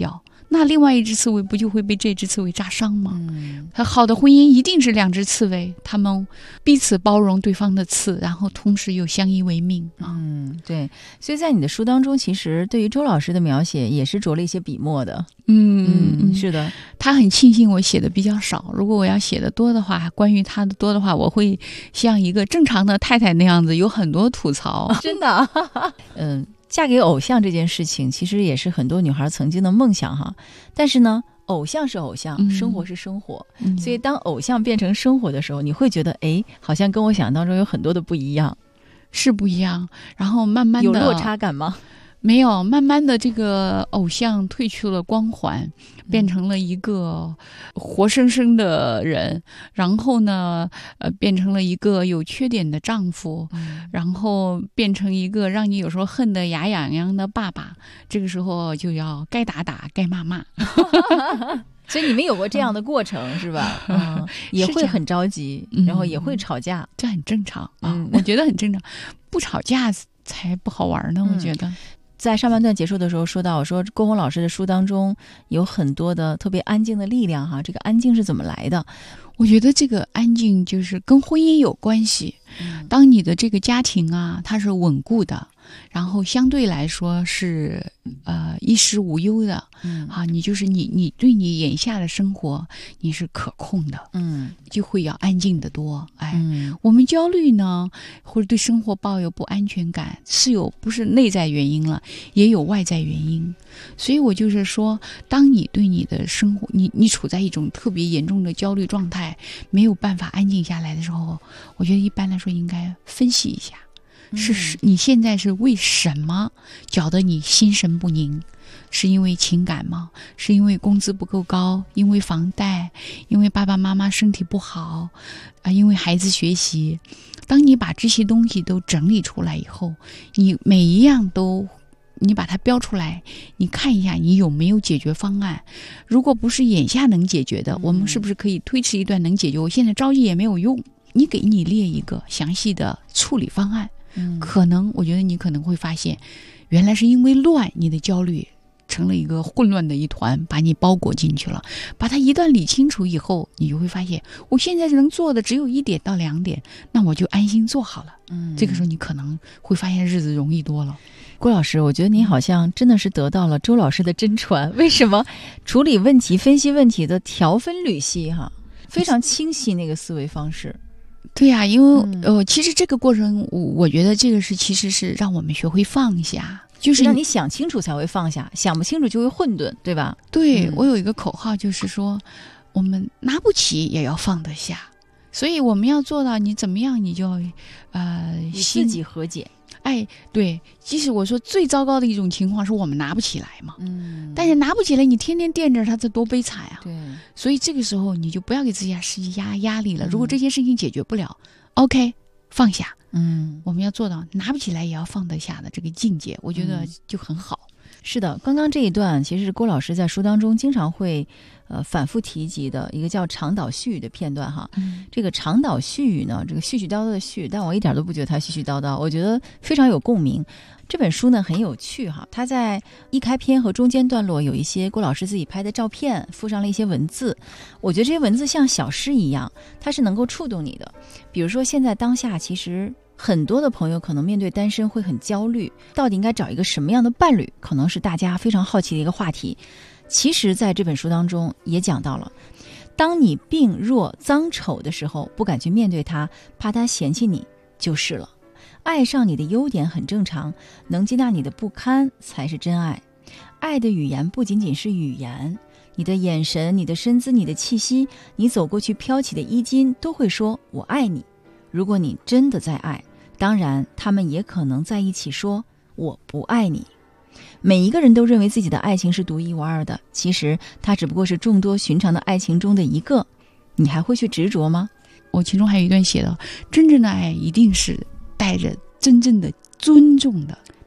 那另外一只刺猬不就会被这只刺猬扎伤吗？好的婚姻一定是两只刺猬，他们彼此包容对方的刺，然后同时又相依为命啊。 对，所以在你的书当中，其实对于周老师的描写也是着了一些笔墨的。是的， 他很庆幸我写的比较少，如果我要写的多的话，关于他的多的话，我会像一个正常的太太那样子，有很多吐槽。 真的嫁给偶像这件事情其实也是很多女孩曾经的梦想哈，但是呢偶像是偶像，生活是生活，所以当偶像变成生活的时候，你会觉得好像跟我想象当中有很多的不一样。 是不一样，然后慢慢的有落差感吗？ 没有，慢慢的这个偶像褪去了光环，变成了一个活生生的人，然后呢变成了一个有缺点的丈夫，然后变成一个让你有时候恨得牙痒痒的爸爸，这个时候就要该打打该骂骂。 所以你们有过这样的过程是吧？也会很着急，然后也会吵架， 这很正常啊，我觉得很正常，不吵架才不好玩呢，我觉得。 在上半段结束的时候说到，我说郭宏老师的书当中有很多的特别安静的力量哈，这个安静是怎么来的？ 我觉得这个安静就是跟婚姻有关系。当你的这个家庭啊，它是稳固的，然后相对来说是衣食无忧的，你就是你对你眼下的生活你是可控的，就会要安静得多。我们焦虑呢，或者对生活抱有不安全感，不是内在原因了，也有外在原因。所以我就是说，当你对你的生活，你处在一种特别严重的焦虑状态，没有办法安静下来的时候，我觉得一般来说应该分析一下。是你现在是为什么搅得你心神不宁？是因为情感吗？是因为工资不够高？因为房贷？因为爸爸妈妈身体不好？因为孩子学习？当你把这些东西都整理出来以后，你每一样你把它标出来，你看一下你有没有解决方案。如果不是眼下能解决的，我们是不是可以推迟一段能解决？我现在着急也没有用，你给你列一个详细的处理方案。我觉得你可能会发现，原来是因为乱，你的焦虑成了一个混乱的一团，把你包裹进去了。把它一旦理清楚以后，你就会发现，我现在能做的只有1点到2点，那我就安心做好了。这个时候你可能会发现日子容易多了。 郭老师，我觉得你好像真的是得到了周老师的真传。为什么处理问题、分析问题的条分缕析非常清晰那个思维方式？ 对呀，因为其实这个过程，我觉得这个其实是让我们学会放下，就是让你想清楚才会放下，想不清楚就会混沌，对吧？ 对，我有一个口号，就是说我们拿不起也要放得下，所以我们要做到你怎么样，你就与自己和解。 对，即使我说最糟糕的一种情况是我们拿不起来嘛，但是拿不起来，你天天惦着它，这多悲惨啊！ 对， 所以这个时候你就不要给自己施压力了。如果这件事情解决不了，OK， 放下。我们要做到拿不起来也要放得下的这个境界，我觉得就很好。 是的，刚刚这一段其实是郭老师在书当中经常会反复提及的一个叫长岛絮语的片段哈。这个长岛絮语呢，这个絮絮叨叨的絮，但我一点都不觉得它絮絮叨叨，我觉得非常有共鸣。这本书呢很有趣哈，它在一开篇和中间段落有一些郭老师自己拍的照片，附上了一些文字。我觉得这些文字像小诗一样，它是能够触动你的。比如说现在当下其实很多的朋友可能面对单身会很焦虑，到底应该找一个什么样的伴侣，可能是大家非常好奇的一个话题。其实在这本书当中也讲到了，当你病弱脏丑的时候，不敢去面对他，怕他嫌弃你就是了。爱上你的优点很正常，能接纳你的不堪才是真爱。爱的语言不仅仅是语言，你的眼神、你的身姿、你的气息，你走过去飘起的衣襟都会说我爱你。如果你真的在爱，当然他们也可能在一起说我不爱你。每一个人都认为自己的爱情是独一无二的，其实它只不过是众多寻常的爱情中的一个，你还会去执着吗？ 我其中还有一段写的，真正的爱一定是带着真正的尊重的，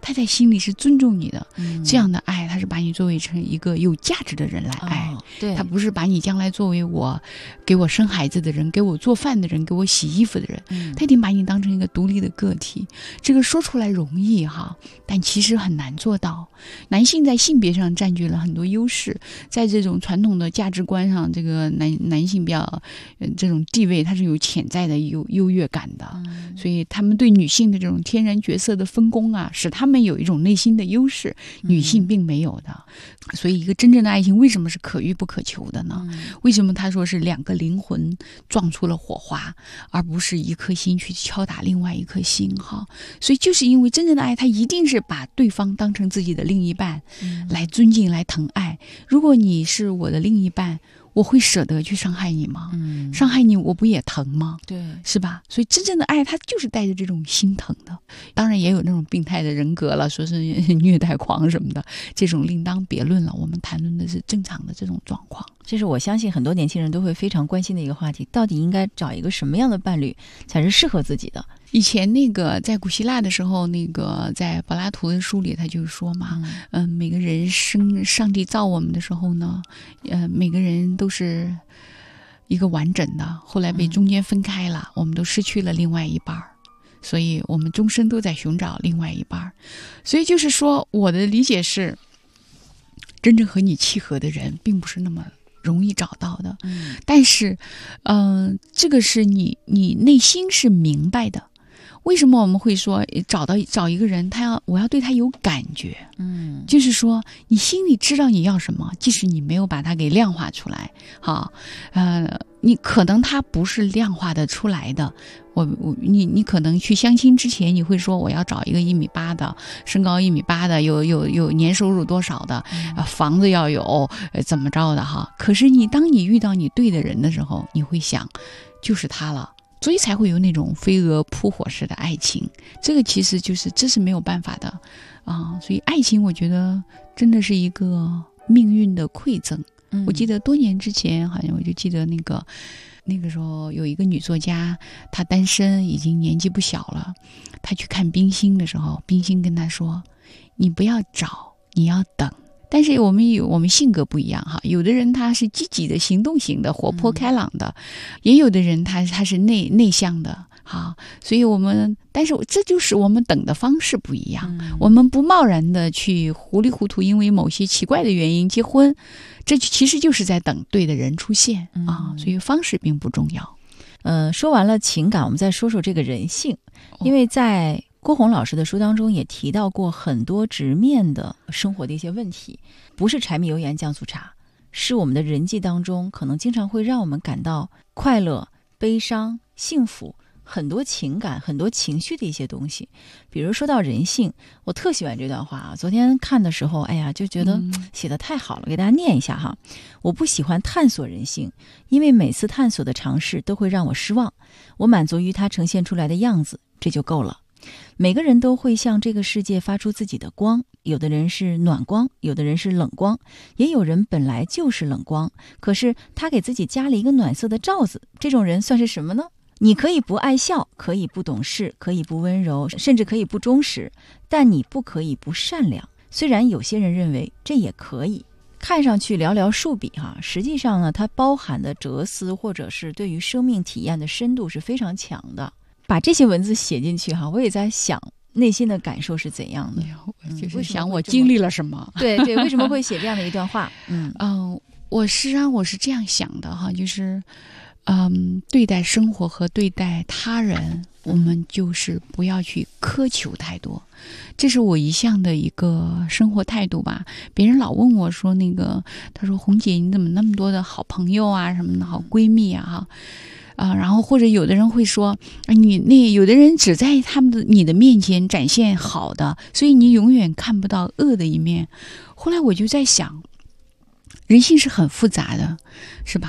他在心里是尊重你的。这样的爱，他是把你作为成一个有价值的人来爱， 对， 他不是把你将来作为给我生孩子的人，给我做饭的人，给我洗衣服的人，他一定把你当成一个独立的个体。这个说出来容易哈，但其实很难做到。男性在性别上占据了很多优势，在这种传统的价值观上，这个男性比较这种地位，它是有潜在的优越感的，所以他们对女性的这种天然角色的分工啊，使他们有一种内心的优势，女性并没有的。所以一个真正的爱情为什么是可遇不可求的呢？为什么他说是两个灵魂撞出了火花，而不是一颗心去敲打另外一颗心哈？所以就是因为真正的爱，他一定是把对方当成自己的另一半，来尊敬来疼爱。如果你是我的另一半，我会舍得去伤害你吗？伤害你我不也疼吗？ 对， 是吧？所以真正的爱它就是带着这种心疼的。当然也有那种病态的人格了，说是虐待狂什么的，这种另当别论了。我们谈论的是正常的这种状况。 这是我相信很多年轻人都会非常关心的一个话题，到底应该找一个什么样的伴侣才是适合自己的。 以前那个在古希腊的时候，那个在柏拉图的书里他就说嘛，每个人上帝造我们的时候呢，每个人都是一个完整的，后来被中间分开了，我们都失去了另外一半，所以我们终身都在寻找另外一半。所以就是说，我的理解是，真正和你契合的人并不是那么容易找到的，但是这个是你内心是明白的。为什么我们会说找一个人，我要对他有感觉？就是说你心里知道你要什么，即使你没有把它给量化出来，好，你可能他不是量化的出来的。你可能去相亲之前，你会说我要找一个1.8米的，身高1.8米的，有年收入多少的，房子要有，怎么着的哈。可是当你遇到你对的人的时候，你会想，就是他了。所以才会有那种飞蛾扑火式的爱情，这个其实这是没有办法的啊。所以爱情我觉得真的是一个命运的馈赠。我记得多年之前，好像我就记得那个时候有一个女作家，她单身，已经年纪不小了，她去看冰心的时候，冰心跟她说，你不要找，你要等。但是我们性格不一样哈，有的人他是积极的行动型的，活泼开朗的，也有的人他是内向的，好，所以但是这就是我们等的方式不一样，我们不贸然的去糊里糊涂因为某些奇怪的原因结婚，这其实就是在等对的人出现啊，所以方式并不重要。 说完了情感，我们再说说这个人性，因为在郭洪老师的书当中也提到过很多直面的生活的一些问题，不是柴米油盐酱醋茶，是我们的人际当中可能经常会让我们感到快乐、悲伤、幸福，很多情感、很多情绪的一些东西。比如说到人性，我特喜欢这段话啊，昨天看的时候，哎呀，就觉得写得太好了，给大家念一下哈。我不喜欢探索人性，因为每次探索的尝试都会让我失望，我满足于它呈现出来的样子，这就够了。每个人都会向这个世界发出自己的光，有的人是暖光，有的人是冷光，也有人本来就是冷光，可是他给自己加了一个暖色的罩子，这种人算是什么呢？你可以不爱笑，可以不懂事，可以不温柔，甚至可以不忠实，但你不可以不善良。虽然有些人认为这也可以，看上去寥寥数笔哈，实际上呢，它包含的哲思或者是对于生命体验的深度是非常强的。把这些文字写进去哈，我也在想内心的感受是怎样的， 就是想我经历了什么。 对，为什么会写这样的一段话？ 我是这样想的哈，就是对待生活和对待他人，我们就是不要去苛求太多，这是我一向的一个生活态度吧。别人老问我说他说红姐你怎么那么多的好朋友啊什么的，好闺蜜啊哈。然后或者有的人会说，有的人只在你的面前展现好的，所以你永远看不到恶的一面。后来我就在想，人性是很复杂的，是吧？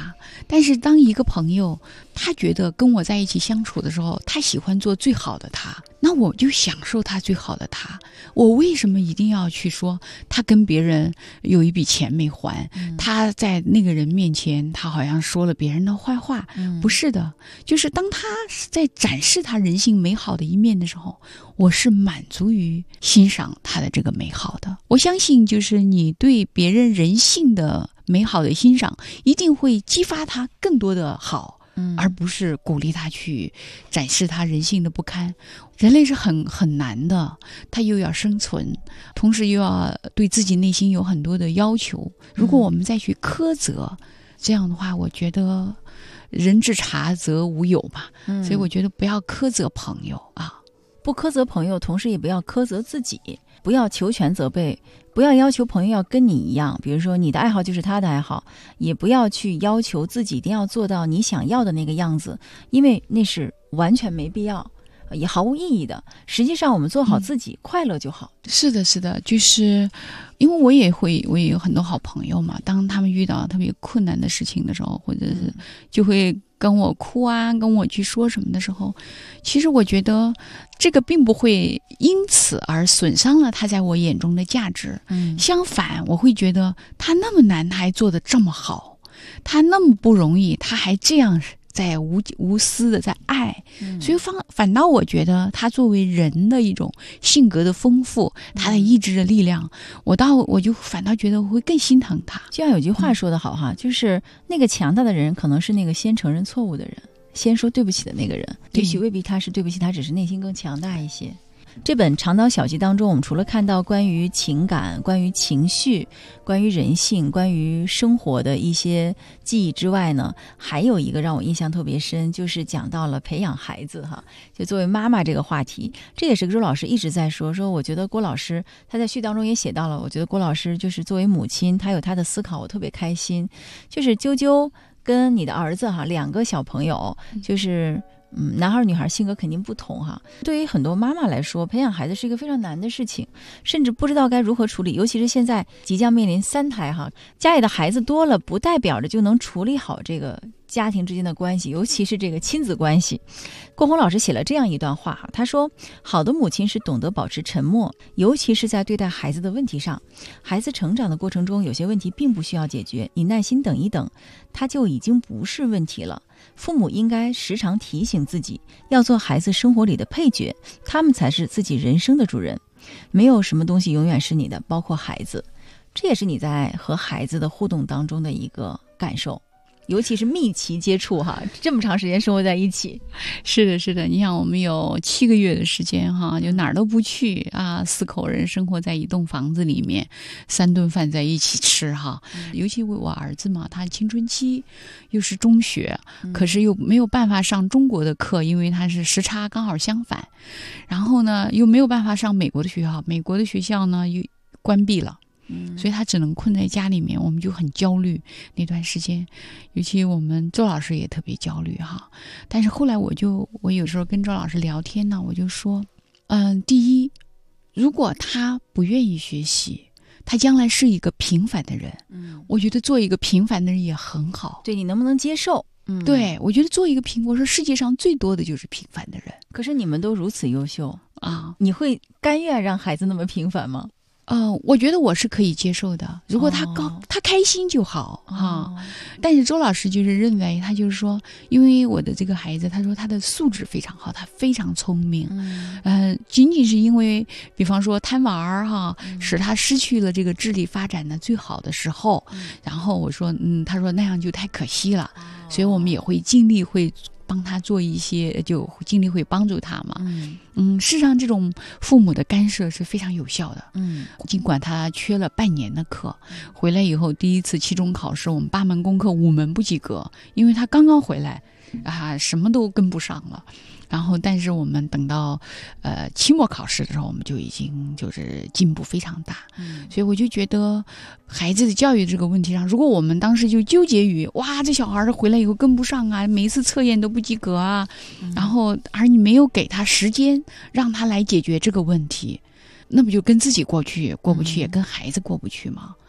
但是当一个朋友他觉得跟我在一起相处的时候，他喜欢做最好的他，那我就享受他最好的他。我为什么一定要去说他跟别人有一笔钱没还，他在那个人面前他好像说了别人的坏话？不是的，就是当他在展示他人性美好的一面的时候，我是满足于欣赏他的这个美好的。我相信就是你对别人人性的美好的欣赏一定会激发他更多的好，而不是鼓励他去展示他人性的不堪。人类是很难的，他又要生存，同时又要对自己内心有很多的要求。如果我们再去苛责，这样的话，我觉得人至察则无有嘛。所以我觉得不要苛责朋友啊， 不苛责朋友，同时也不要苛责自己，不要求全责备，不要要求朋友要跟你一样，比如说你的爱好就是他的爱好，也不要去要求自己一定要做到你想要的那个样子，因为那是完全没必要，也毫无意义的。实际上我们做好自己，快乐就好。 是的，是的，就是因为我也有很多好朋友嘛，当他们遇到特别困难的事情的时候，或者是就会跟我哭啊，跟我去说什么的时候，其实我觉得这个并不会因此而损伤了他在我眼中的价值。相反，我会觉得他那么难，他还做得这么好，他那么不容易，他还这样在无私的在爱，所以反倒我觉得他作为人的一种性格的丰富，他的意志的力量，我就反倒觉得我会更心疼他。 就像有句话说得好哈，就是那个强大的人可能是那个先承认错误的人，先说对不起的那个人，也许未必他是对不起，他只是内心更强大一些。这本长岛小记当中，我们除了看到关于情感、关于情绪、关于人性、关于生活的一些记忆之外呢，还有一个让我印象特别深，就是讲到了培养孩子哈，就作为妈妈这个话题，这也是周老师一直在说我觉得郭老师他在序当中也写到了，我觉得郭老师就是作为母亲，他有他的思考，我特别开心。就是啾啾跟你的儿子哈，两个小朋友，就是男孩女孩性格肯定不同哈。对于很多妈妈来说，培养孩子是一个非常难的事情，甚至不知道该如何处理。尤其是现在即将面临3胎哈，家里的孩子多了，不代表着就能处理好这个家庭之间的关系，尤其是这个亲子关系。郭洪老师写了这样一段话哈，他说：好的母亲是懂得保持沉默，尤其是在对待孩子的问题上。孩子成长的过程中，有些问题并不需要解决，你耐心等一等，它就已经不是问题了。父母应该时常提醒自己，要做孩子生活里的配角，他们才是自己人生的主人。没有什么东西永远是你的，包括孩子。这也是你在和孩子的互动当中的一个感受，尤其是密集接触哈，这么长时间生活在一起。 是的，是的，你想我们有7个月的时间哈，就哪儿都不去啊，4口人生活在一栋房子里面，3顿饭在一起吃哈。尤其我儿子嘛，他青春期又是中学，可是又没有办法上中国的课，因为他是时差刚好相反。然后呢，又没有办法上美国的学校，美国的学校呢又关闭了。所以他只能困在家里面，我们就很焦虑那段时间，尤其我们周老师也特别焦虑哈。但是后来我有时候跟周老师聊天呢，我就说，第一，如果他不愿意学习，他将来是一个平凡的人，我觉得做一个平凡的人也很好。 对，你能不能接受？ 对，我觉得做一个我说世界上最多的就是平凡的人。 可是你们都如此优秀啊， 你会甘愿让孩子那么平凡吗？ 我觉得我是可以接受的，如果他开心就好哈。但是周老师就是认为，他就是说，因为我的这个孩子，他说他的素质非常好，他非常聪明，仅仅是因为，比方说贪玩哈，使他失去了这个智力发展的最好的时候。然后我说，他说那样就太可惜了，所以我们也会尽力会帮他做一些，就尽力会帮助他嘛。事实上这种父母的干涉是非常有效的。尽管他缺了半年的课，回来以后第一次期中考试，我们8门功课5门不及格，因为他刚刚回来啊，什么都跟不上了。然后但是我们等到期末考试的时候，我们就已经就是进步非常大。所以我就觉得孩子的教育这个问题上，如果我们当时就纠结于哇这小孩回来以后跟不上啊，每一次测验都不及格啊，然后而你没有给他时间让他来解决这个问题，那不就跟自己过不去，也跟孩子过不去吗？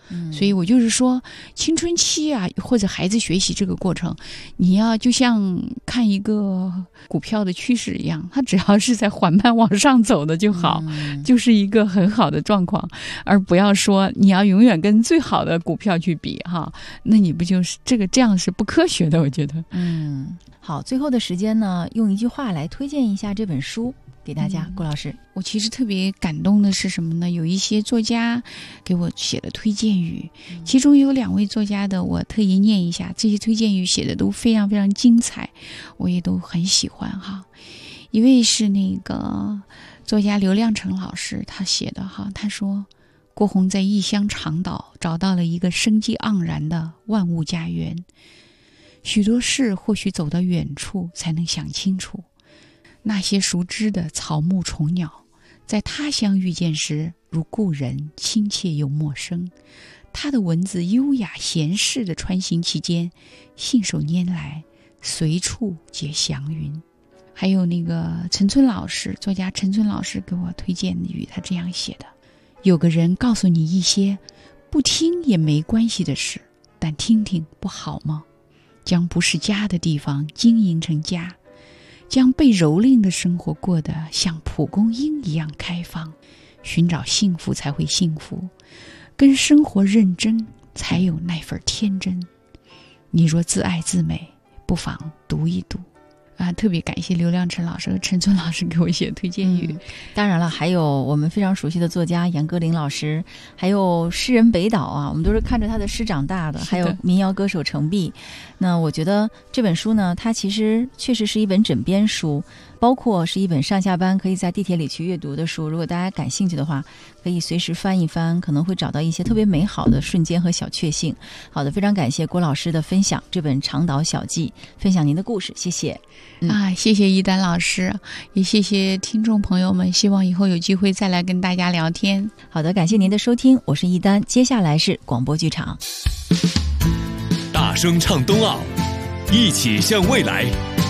所以我就是说，青春期啊，或者孩子学习这个过程，你要就像看一个股票的趋势一样，它只要是在缓慢往上走的就好，就是一个很好的状况，而不要说你要永远跟最好的股票去比哈，那你不就是这样是不科学的，我觉得。 好，最后的时间呢，用一句话来推荐一下这本书给大家。郭老师， 我其实特别感动的是什么呢？有一些作家给我写的推荐语，其中有2位作家的我特意念一下，这些推荐语写的都非常非常精彩，我也都很喜欢哈。一位是那个作家刘亮程老师他写的哈，他说郭洪在异乡长岛找到了一个生机盎然的万物家园，许多事或许走到远处才能想清楚，那些熟知的草木虫鸟，在他乡遇见时如故人，亲切又陌生。他的文字优雅闲适的穿行其间，信手拈来，随处皆祥云。还有那个陈村老师，作家陈村老师给我推荐的语，他这样写的：有个人告诉你一些不听也没关系的事，但听听不好吗？将不是家的地方经营成家，将被蹂躏的生活过得像蒲公英一样开放，寻找幸福才会幸福，跟生活认真才有那份天真。你若自爱自美，不妨读一读啊！特别感谢刘亮程老师和陈村老师给我写推荐语。 当然了，还有我们非常熟悉的作家杨歌苓老师，还有诗人北岛啊，我们都是看着他的诗长大的，还有民谣歌手程璧。那我觉得这本书呢，它其实确实是一本枕边书，包括是一本上下班可以在地铁里去阅读的书。如果大家感兴趣的话，可以随时翻一翻，可能会找到一些特别美好的瞬间和小确幸。好的，非常感谢郭老师的分享，这本《长岛小记》分享您的故事，谢谢。 谢谢一丹老师，也谢谢听众朋友们，希望以后有机会再来跟大家聊天。 好的，感谢您的收听，我是一丹，接下来是广播剧场。 大声唱冬奥，一起向未来。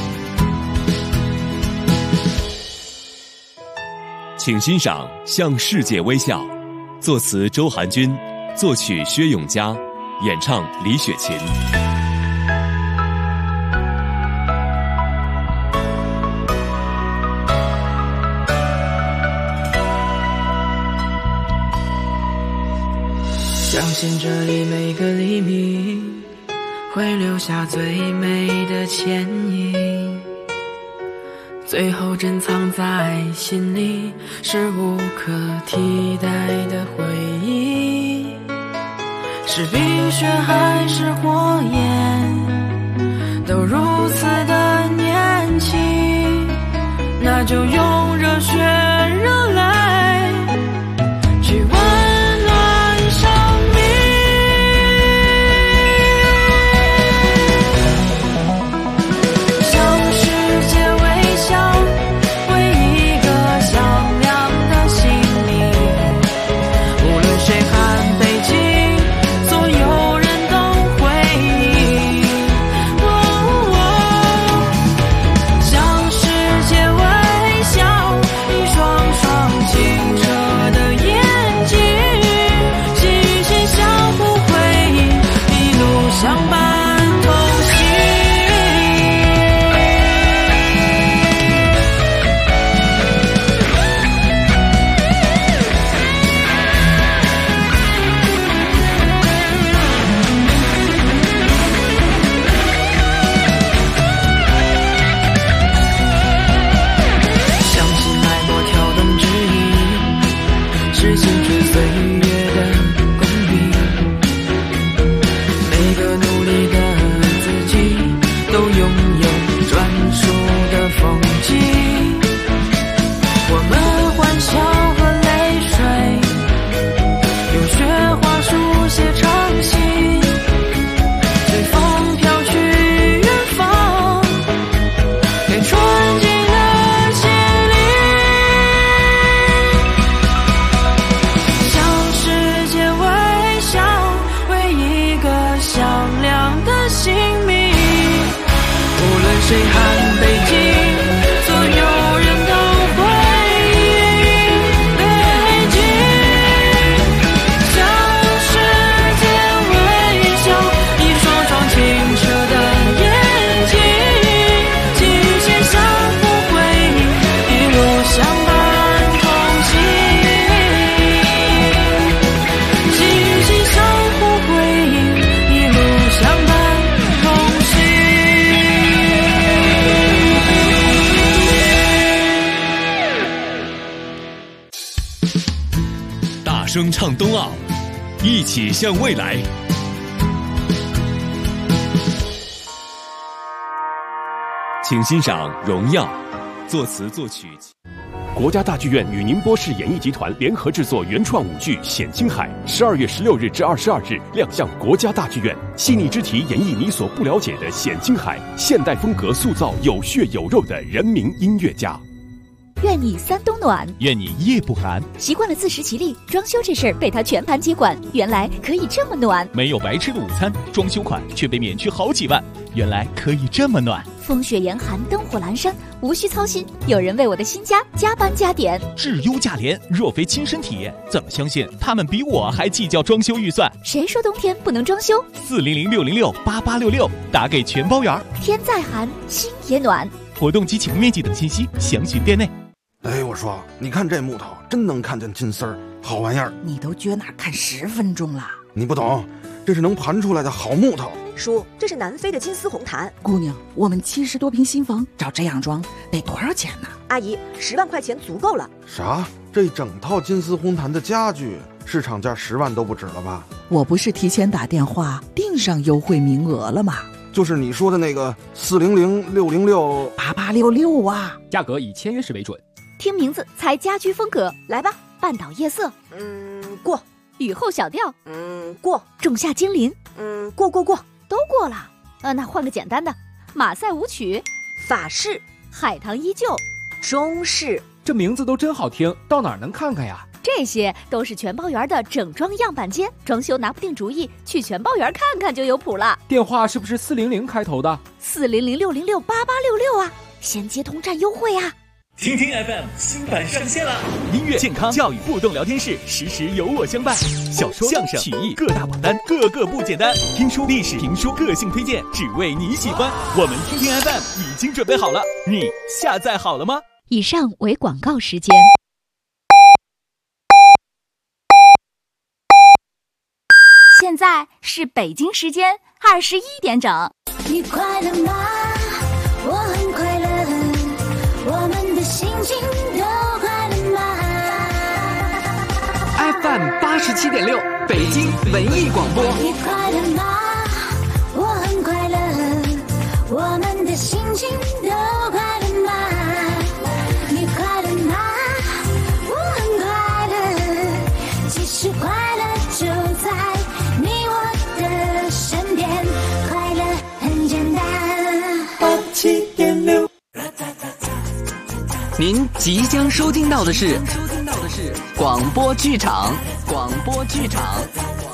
请欣赏《向世界微笑》，作词周寒君，作曲薛永嘉，演唱李雪琴。 相信这里每个黎明会留下最美的倩影，最后珍藏在心里，是无可替代的回忆。是冰雪还是火焰，都如此的年轻，那就用热血热泪去温暖生命。向世界微笑，为一个响亮的姓名，无论谁喊北京，所有人都回应。向世界微笑，一双双清澈的眼睛，心与心相互辉映，一路相伴同行。相信脉搏跳动指引，是青春岁月的公平。每个努力的自己，都拥有专属的风景。我们欢笑和泪水，用雪花书写长信，随风飘去远方，给纯净的心灵。向世界微笑，为一个响亮的姓名，无论谁喊北京，所有人都回应北京。向世大声唱冬奥，一起向未来。请欣赏《荣耀》，作词作曲。 国家大剧院与宁波市演艺集团联合制作原创舞剧《险青海》，12月16日至22日亮相国家大剧院。细腻之题演绎你所不了解的险青海，现代风格塑造有血有肉的人民音乐家。 愿你三冬暖， 愿你夜不寒。 习惯了自食其力，装修这事儿被他全盘接管，原来可以这么暖。 没有白吃的午餐，装修款却被免去好几万，原来可以这么暖。 风雪严寒，灯火阑珊，无需操心，有人为我的新家加班加点。 质优价廉，若非亲身体验，怎么相信他们比我还计较装修预算？ 谁说冬天不能装修 ？400-606-8866，打给全包圆。 天再寒，心也暖。 活动及启用面积等信息详询店内。 哎，我说，你看这木头，真能看见金丝儿，好玩意儿。 你都撅那看10分钟了， 你不懂，这是能盘出来的好木头。 叔，这是南非的金丝红檀。 姑娘，我们70多平新房找这样装得多少钱呢？ 阿姨，10万块钱足够了。 啥？这整套金丝红檀的家具市场价10万都不止了吧？ 我不是提前打电话订上优惠名额了吗？ 就是你说的那个400-606-8866 啊，价格以签约时为准。 听名字猜家居风格，来吧。半岛夜色， 过。 雨后小调， 过。 仲夏精灵， 过， 都过了。那换个简单的，马赛舞曲， 法式， 海棠依旧， 中式。 这名字都真好听，到哪儿能看看呀？ 这些都是全包园的整装样板间，装修拿不定主意，去全包园看看就有谱了。 电话是不是400开头的 ？400-606-8866啊，先接通占优惠啊！ 听听 FM 新版上线了， 音乐、健康、教育、互动聊天室，时时有我相伴。小说、相声、曲艺各大榜单，个个不简单。听书、历史、评书，个性推荐，只为你喜欢。我们听听 FM 已经准备好了，你下载好了吗？ 以上为广告时间。现在是北京时间21点整。 你快乐吗？我很快乐。我们的心情都快乐吗 ？FM 87.6，北京文艺广播。 你快乐吗？我很快乐。我们的心情都快乐吗？你快乐吗？我很快乐。其实快乐就在你我的身边，快乐很简单。87.6。 您即将收听到的是广播剧场。